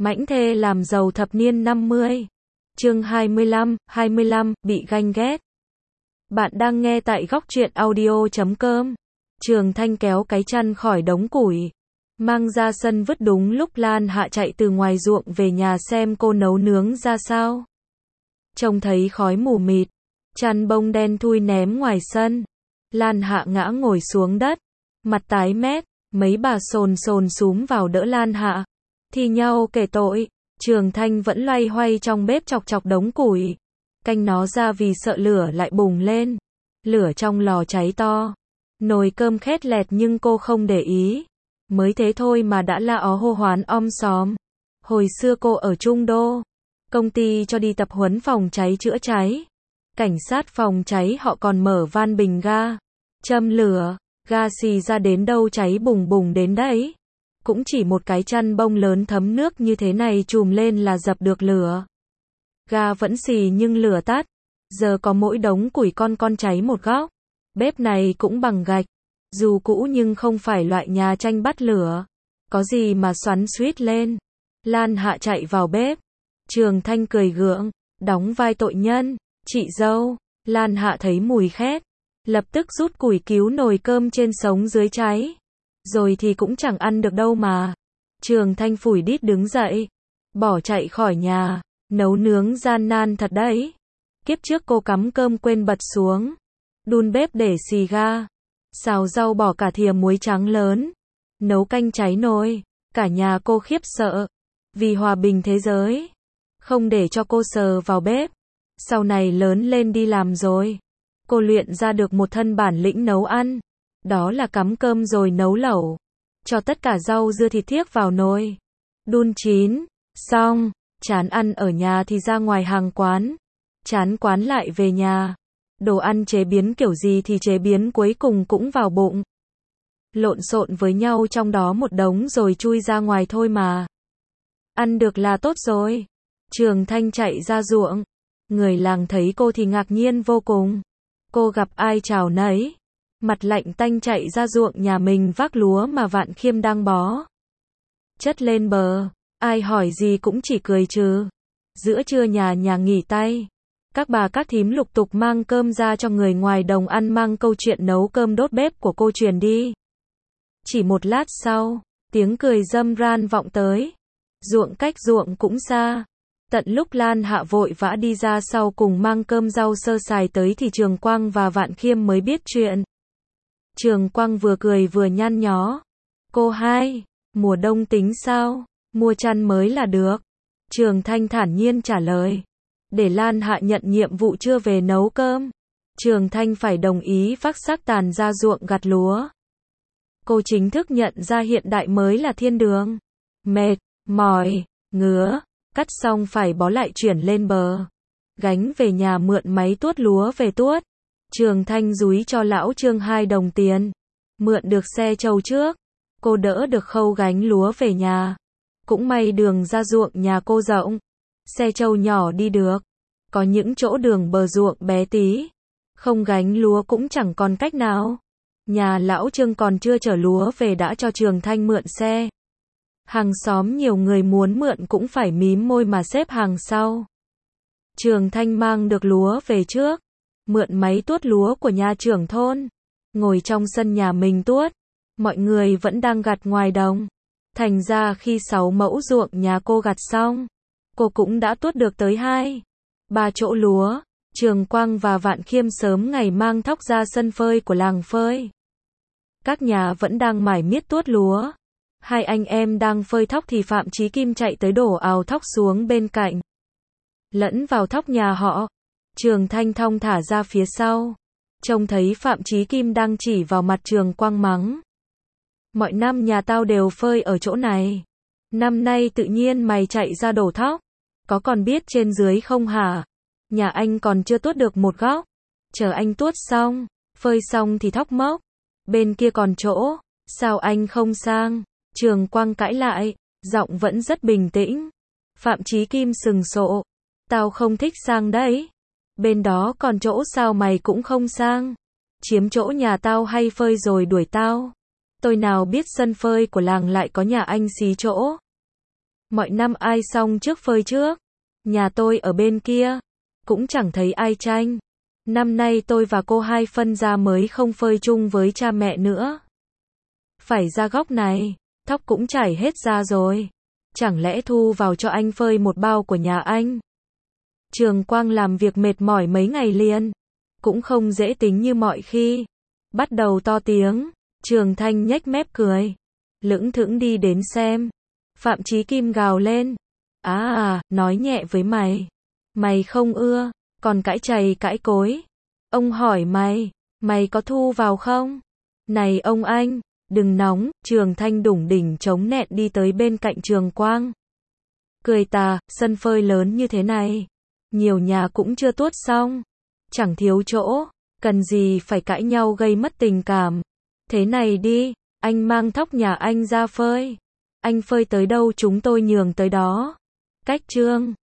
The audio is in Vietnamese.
Mãnh thê làm giàu thập niên 50. Chương 25, bị ganh ghét. Bạn đang nghe tại góc truyện audio.com. Trường Thanh kéo cái chăn khỏi đống củi, mang ra sân vứt đúng lúc Lan Hạ chạy từ ngoài ruộng về nhà xem cô nấu nướng ra sao. Trông thấy khói mù mịt, chăn bông đen thui ném ngoài sân. Lan Hạ ngã ngồi xuống đất, mặt tái mét, mấy bà sồn xúm vào đỡ Lan Hạ, thì nhau kể tội. Trường Thanh vẫn loay hoay trong bếp chọc chọc đống củi, canh nó ra vì sợ lửa lại bùng lên. Lửa trong lò cháy to, nồi cơm khét lẹt nhưng cô không để ý. Mới thế thôi mà đã la ó hô hoán om sòm. Hồi xưa cô ở Trung Đô, công ty cho đi tập huấn phòng cháy chữa cháy. Cảnh sát phòng cháy họ còn mở van bình ga, châm lửa, ga xì ra đến đâu cháy bùng bùng đến đấy. Cũng chỉ một cái chăn bông lớn thấm nước như thế này chùm lên là dập được lửa. Ga vẫn xì nhưng lửa tắt. Giờ có mỗi đống củi con cháy một góc. Bếp này cũng bằng gạch, dù cũ nhưng không phải loại nhà tranh bắt lửa. Có gì mà xoắn xuýt lên. Lan Hạ chạy vào bếp. Trường Thanh cười gượng, đóng vai tội nhân. Chị dâu. Lan Hạ thấy mùi khét, lập tức rút củi cứu nồi cơm trên sống dưới cháy. Rồi thì cũng chẳng ăn được đâu mà. Trường Thanh phủi đít đứng dậy, bỏ chạy khỏi nhà. Nấu nướng gian nan thật đấy. Kiếp trước cô cắm cơm quên bật xuống, đun bếp để xì ga, xào rau bỏ cả thìa muối trắng lớn, nấu canh cháy nồi. Cả nhà cô khiếp sợ, vì hòa bình thế giới, không để cho cô sờ vào bếp. Sau này lớn lên đi làm rồi, cô luyện ra được một thân bản lĩnh nấu ăn. Đó là cắm cơm rồi nấu lẩu, cho tất cả rau dưa thịt thiếc vào nồi, đun chín, xong. Chán ăn ở nhà thì ra ngoài hàng quán, chán quán lại về nhà. Đồ ăn chế biến kiểu gì thì chế biến cuối cùng cũng vào bụng. Lộn xộn với nhau trong đó một đống rồi chui ra ngoài thôi mà. Ăn được là tốt rồi. Trường Thanh chạy ra ruộng. Người làng thấy cô thì ngạc nhiên vô cùng. Cô gặp ai chào nấy. Mặt lạnh tanh chạy ra ruộng nhà mình vác lúa mà Vạn Khiêm đang bó chất lên bờ. Ai hỏi gì cũng chỉ cười trừ. Giữa trưa nhà nghỉ tay, các bà các thím lục tục mang cơm ra cho người ngoài đồng ăn, mang câu chuyện nấu cơm đốt bếp của cô truyền đi. Chỉ một lát sau, tiếng cười râm ran vọng tới. Ruộng cách ruộng cũng xa. Tận lúc Lan Hạ vội vã đi ra sau cùng mang cơm rau sơ sài tới thì Trường Quang và Vạn Khiêm mới biết chuyện. Trường Quang vừa cười vừa nhăn nhó. Cô hai, mùa đông tính sao? Mua chăn mới là được. Trường Thanh thản nhiên trả lời. Để Lan Hạ nhận nhiệm vụ chưa về nấu cơm, Trường Thanh phải đồng ý vác xác tàn ra ruộng gặt lúa. Cô chính thức nhận ra hiện đại mới là thiên đường. Mệt, mỏi, ngứa, cắt xong phải bó lại chuyển lên bờ. Gánh về nhà mượn máy tuốt lúa về tuốt. Trường Thanh dúi cho lão Trương 2 đồng tiền. Mượn được xe trâu trước, cô đỡ được khâu gánh lúa về nhà. Cũng may đường ra ruộng nhà cô rộng, xe trâu nhỏ đi được. Có những chỗ đường bờ ruộng bé tí, không gánh lúa cũng chẳng còn cách nào. Nhà lão Trương còn chưa chở lúa về đã cho Trường Thanh mượn xe. Hàng xóm nhiều người muốn mượn cũng phải mím môi mà xếp hàng sau. Trường Thanh mang được lúa về trước, mượn máy tuốt lúa của nhà trưởng thôn, ngồi trong sân nhà mình tuốt. Mọi người vẫn đang gặt ngoài đồng. Thành ra khi 6 mẫu ruộng nhà cô gặt xong, cô cũng đã tuốt được tới 2-3 chỗ lúa. Trường Quang và Vạn Khiêm sớm ngày mang thóc ra sân phơi của làng phơi. Các nhà vẫn đang mải miết tuốt lúa. Hai anh em đang phơi thóc thì Phạm Chí Kim chạy tới đổ ào thóc xuống bên cạnh, lẫn vào thóc nhà họ. Trường Thanh thong thả ra phía sau, trông thấy Phạm Chí Kim đang chỉ vào mặt Trường Quang mắng. Mọi năm nhà tao đều phơi ở chỗ này, năm nay tự nhiên mày chạy ra đổ thóc, có còn biết trên dưới không hả? Nhà anh còn chưa tuốt được một góc, chờ anh tuốt xong, phơi xong thì thóc mốc, bên kia còn chỗ, sao anh không sang? Trường Quang cãi lại, giọng vẫn rất bình tĩnh. Phạm Chí Kim sừng sộ, tao không thích sang đấy, bên đó còn chỗ sao mày cũng không sang? Chiếm chỗ nhà tao hay phơi rồi đuổi tao? Tôi nào biết sân phơi của làng lại có nhà anh xí chỗ. Mọi năm ai xong trước phơi trước. Nhà tôi ở bên kia. Cũng chẳng thấy ai tranh. Năm nay tôi và cô hai phân ra mới không phơi chung với cha mẹ nữa. Phải ra góc này. Tóc cũng chảy hết ra rồi. Chẳng lẽ thu vào cho anh phơi một bao của nhà anh? Trường Quang làm việc mệt mỏi mấy ngày liền. Cũng không dễ tính như mọi khi. Bắt đầu to tiếng. Trường Thanh nhếch mép cười. Lững thững đi đến xem. Phạm Chí Kim gào lên. Nói nhẹ với mày. Mày không ưa, còn cãi chày cãi cối. Ông hỏi mày có thu vào không? Này ông anh, đừng nóng, Trường Thanh đủng đỉnh chống nẹn đi tới bên cạnh Trường Quang. Cười tà, sân phơi lớn như thế này. Nhiều nhà cũng chưa tuốt xong. Chẳng thiếu chỗ, cần gì phải cãi nhau gây mất tình cảm. Thế này đi, anh mang thóc nhà anh ra phơi. Anh phơi tới đâu chúng tôi nhường tới đó. Cách Trương